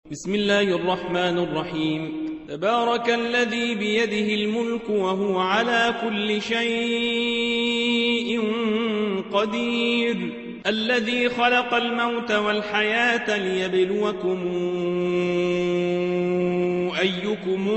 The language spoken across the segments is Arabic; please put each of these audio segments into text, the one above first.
بسم الله الرحمن الرحيم. تبارك الذي بيده الملك وهو على كل شيء قدير، الذي خلق الموت والحياة ليبلوكم أيكم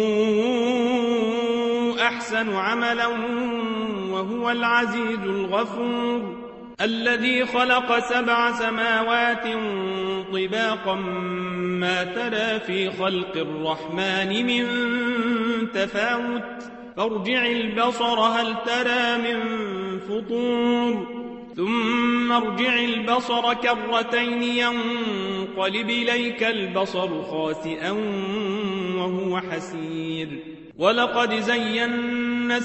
أحسن عملا وهو العزيز الغفور، الذي خلق 7 سماوات طباقا ما ترى في خلق الرحمن من تفاوت، فارجع البصر هل ترى من فطور، ثم ارجع البصر كرتين ينقلب إليك البصر خاسئا وهو حسير، ولقد زينا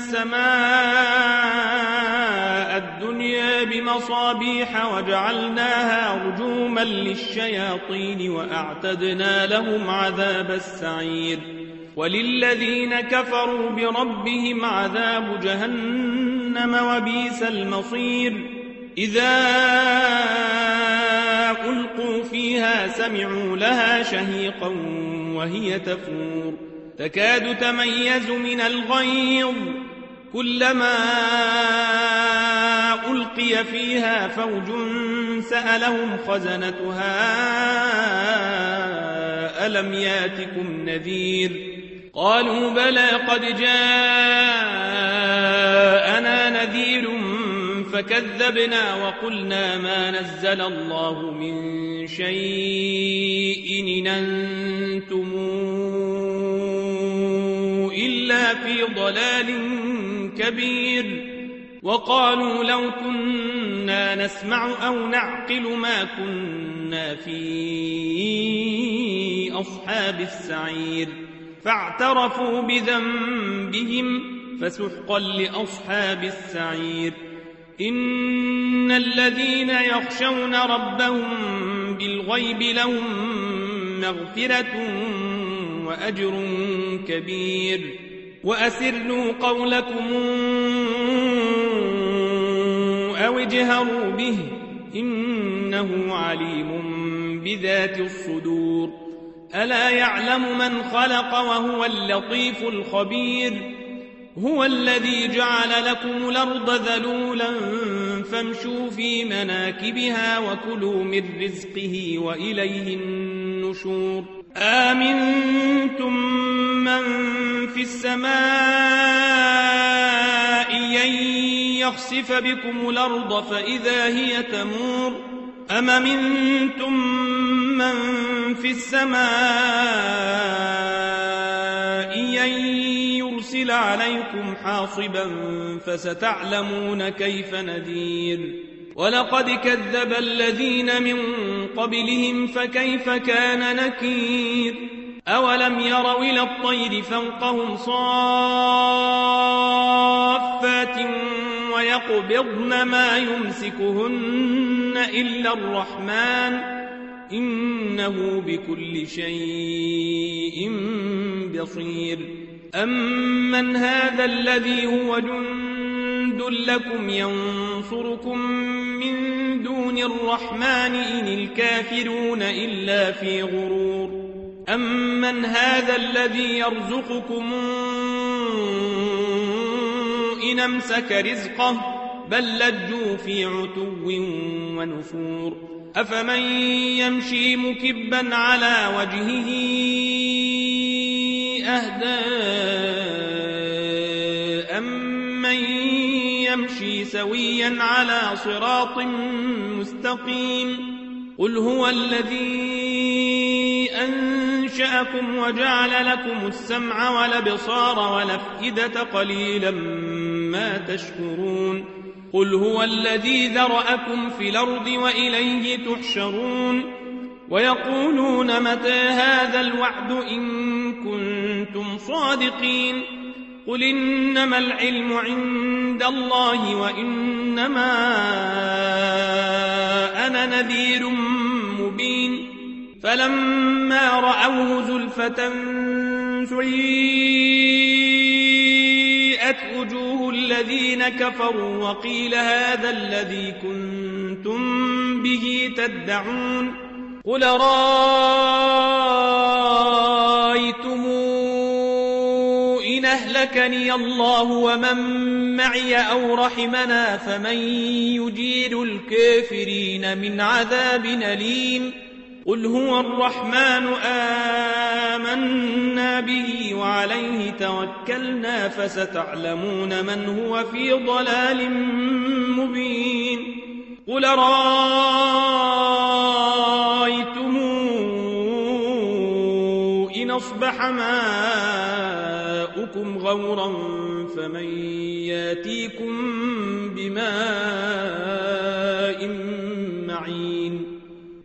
السماء الدنيا بمصابيح وجعلناها رجوما للشياطين وأعتدنا لهم عذاب السعير، وللذين كفروا بربهم عذاب جهنم وبئس المصير. إذا ألقوا فيها سمعوا لها شهيقا وهي تفور، تكاد تميز من الغيظ، كلما ألقي فيها فوج سألهم خزنتها ألم ياتكم نذير، قالوا بلى قد جاءنا نذير فكذبنا وقلنا ما نزل الله من شيء إن أنتم إلا في ضلال كبير، وقالوا لو كنا نسمع أو نعقل ما كنا في أصحاب السعير، فاعترفوا بذنبهم فسحقا لأصحاب السعير. إن الذين يخشون ربهم بالغيب لهم مغفرة وأجر كبير، وأسروا قولكم أو اجهروا به إنه عليم بذات الصدور، ألا يعلم من خلق وهو اللطيف الخبير. هو الذي جعل لكم الأرض ذلولا فامشوا في مناكبها وكلوا من رزقه وإليه النشور. آمنتم من في السماء أن يخسف بكم الأرض فإذا هي تمور، أم منتم من في السماء أن يرسل عليكم حاصبا فستعلمون كيف نذير. ولقد كذب الذين من قبلهم فكيف كان نكير. أولم يروا إلى الطير فوقهم صافات ويقبضن ما يمسكهن إلا الرحمن إنه بكل شيء بصير. أمن هذا الذي هو جند لكم ينصركم من دون الرحمن إن الكافرون إلا في غرور. أمن هذا الذي يرزقكم إن أمسك رزقه بل لجوا في عتو ونفور. أفمن يمشي مكبا على وجهه أهدى أمن يمشي سويا على صراط مستقيم. قل هو الذي أنشأكم وجعل لكم السمع والأبصار والأفئدة قليلا ما تشكرون. قل هو الذي ذرأكم في الأرض وإليه تحشرون. ويقولون متى هذا الوعد إن كنتم صادقين. قل إنما العلم عند الله وإنما أنا نذير مبين. فلما رأوه زلفة سيئت وجوه الذين كفروا وقيل هذا الذي كنتم به تدعون. قل رأيتم أهلكني الله ومن معي أو رحمنا فمن يجير الكافرين من عذاب أليم قل هو الرحمن آمنا به وعليه توكلنا فستعلمون من هو في ضلال مبين قل رأيتم إن أصبح ماؤكم غورا فمن ياتيكم بماء